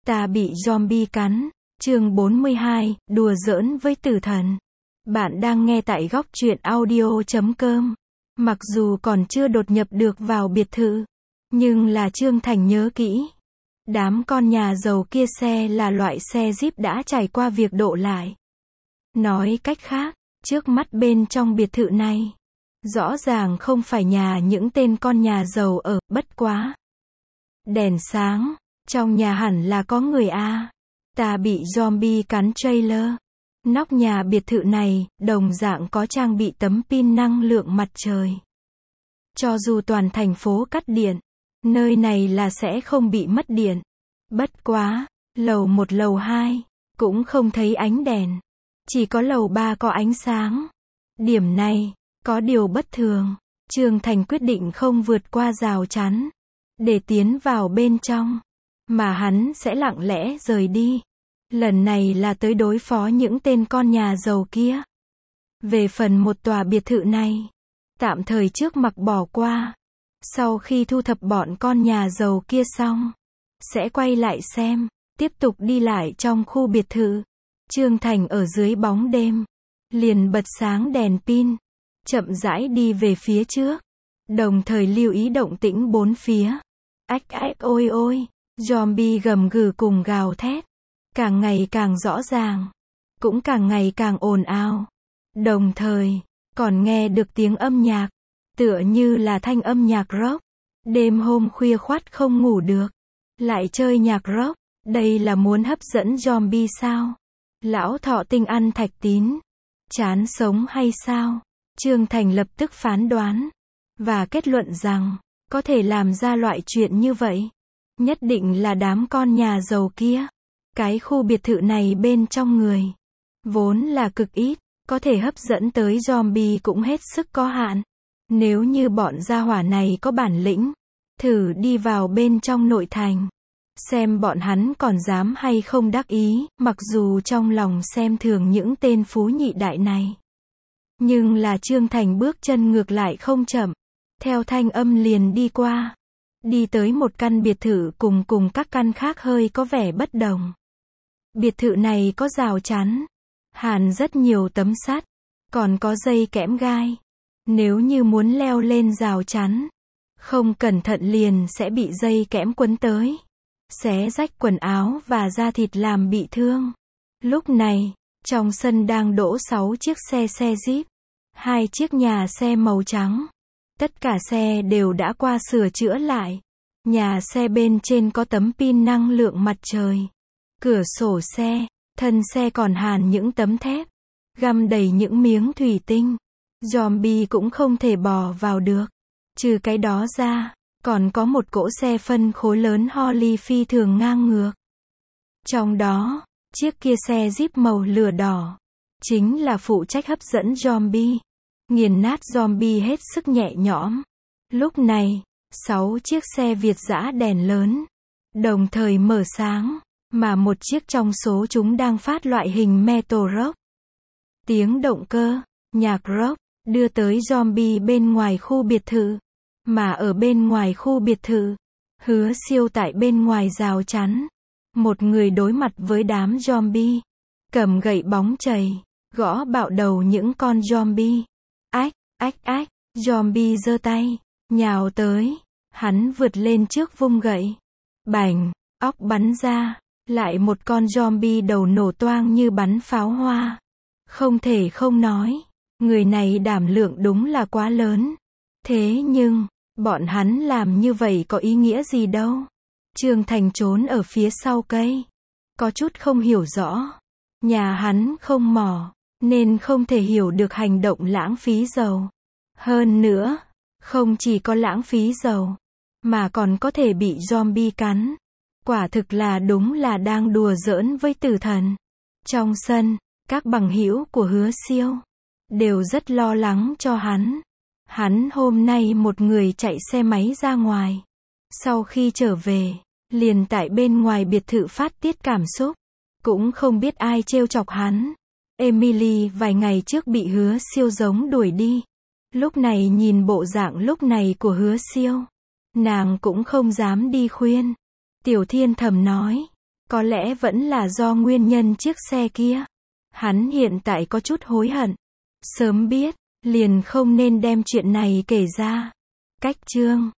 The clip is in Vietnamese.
Ta bị zombie cắn. Chương 42, đùa giỡn với tử thần. Bạn đang nghe tại góc truyện audio.com. Mặc dù còn chưa đột nhập được vào biệt thự, nhưng là Trương Thành nhớ kỹ. Đám con nhà giàu kia xe là loại xe Jeep đã trải qua việc độ lại. Nói cách khác, trước mắt bên trong biệt thự này, rõ ràng không phải nhà những tên con nhà giàu ở, bất quá. Đèn sáng, trong nhà hẳn là có người a. Ta bị zombie cắn trailer. Nóc nhà biệt thự này, đồng dạng có trang bị tấm pin năng lượng mặt trời. Cho dù toàn thành phố cắt điện, nơi này là sẽ không bị mất điện. Bất quá, lầu 1 lầu 2, cũng không thấy ánh đèn. Chỉ có lầu 3 có ánh sáng. Điểm này, có điều bất thường. Trương Thành quyết định không vượt qua rào chắn, để tiến vào bên trong, mà hắn sẽ lặng lẽ rời đi. Lần này là tới đối phó những tên con nhà giàu kia. Về phần một tòa biệt thự này, tạm thời trước mặc bỏ qua. Sau khi thu thập bọn con nhà giàu kia xong, sẽ quay lại xem, tiếp tục đi lại trong khu biệt thự. Trương Thành ở dưới bóng đêm, liền bật sáng đèn pin, chậm rãi đi về phía trước, đồng thời lưu ý động tĩnh bốn phía. Ách ách ôi ôi, zombie gầm gừ cùng gào thét, càng ngày càng rõ ràng, cũng càng ngày càng ồn ào. Đồng thời, còn nghe được tiếng âm nhạc, tựa như là thanh âm nhạc rock. Đêm hôm khuya khoắt không ngủ được, lại chơi nhạc rock, đây là muốn hấp dẫn zombie sao? Lão thọ tinh ăn thạch tín, chán sống hay sao? Trương Thành lập tức phán đoán, và kết luận rằng, có thể làm ra loại chuyện như vậy, nhất định là đám con nhà giàu kia. Cái khu biệt thự này bên trong người, vốn là cực ít, có thể hấp dẫn tới zombie cũng hết sức có hạn. Nếu như bọn gia hỏa này có bản lĩnh, thử đi vào bên trong nội thành, xem bọn hắn còn dám hay không đắc ý, mặc dù trong lòng xem thường những tên phú nhị đại này. Nhưng là Trương Thành bước chân ngược lại không chậm, theo thanh âm liền đi qua, đi tới một căn biệt thự cùng các căn khác hơi có vẻ bất đồng. Biệt thự này có rào chắn, hàn rất nhiều tấm sắt, còn có dây kẽm gai. Nếu như muốn leo lên rào chắn, không cẩn thận liền sẽ bị dây kẽm quấn tới, xé rách quần áo và da thịt làm bị thương. Lúc này, trong sân đang đỗ 6 chiếc xe Jeep, 2 chiếc nhà xe màu trắng. Tất cả xe đều đã qua sửa chữa lại. Nhà xe bên trên có tấm pin năng lượng mặt trời. Cửa sổ xe, thân xe còn hàn những tấm thép, găm đầy những miếng thủy tinh. Zombie cũng không thể bò vào được. Trừ cái đó ra, còn có một cỗ xe phân khối lớn Holly phi thường ngang ngược. Trong đó, chiếc kia xe Jeep màu lửa đỏ, chính là phụ trách hấp dẫn zombie, nghiền nát zombie hết sức nhẹ nhõm. Lúc này, 6 chiếc xe Việt dã đèn lớn, đồng thời mở sáng, mà một chiếc trong số chúng đang phát loại hình metal rock. Tiếng động cơ, nhạc rock, đưa tới zombie bên ngoài khu biệt thự. Mà ở bên ngoài khu biệt thự, Hứa Siêu tại bên ngoài rào chắn. Một người đối mặt với đám zombie, cầm gậy bóng chày, gõ bạo đầu những con zombie. Ách, ách ách, zombie giơ tay, nhào tới. Hắn vượt lên trước vung gậy. Bành, óc bắn ra. Lại một con zombie đầu nổ toang như bắn pháo hoa. Không thể không nói, người này đảm lượng đúng là quá lớn. Thế nhưng, bọn hắn làm như vậy có ý nghĩa gì đâu. Trương Thành trốn ở phía sau cây, có chút không hiểu rõ. Nhà hắn không mỏ, nên không thể hiểu được hành động lãng phí dầu. Hơn nữa, không chỉ có lãng phí dầu, mà còn có thể bị zombie cắn. Quả thực là đúng là đang đùa giỡn với tử thần. Trong sân, các bằng hữu của Hứa Siêu đều rất lo lắng cho hắn. Hắn hôm nay một người chạy xe máy ra ngoài. Sau khi trở về, liền tại bên ngoài biệt thự phát tiết cảm xúc. Cũng không biết ai trêu chọc hắn. Emily vài ngày trước bị Hứa Siêu giống đuổi đi. Lúc này nhìn bộ dạng lúc này của Hứa Siêu, nàng cũng không dám đi khuyên. Tiểu Thiên thầm nói, Có lẽ vẫn là do nguyên nhân chiếc xe kia. Hắn hiện tại có chút hối hận. Sớm biết, liền không nên đem chuyện này kể ra. Cách chương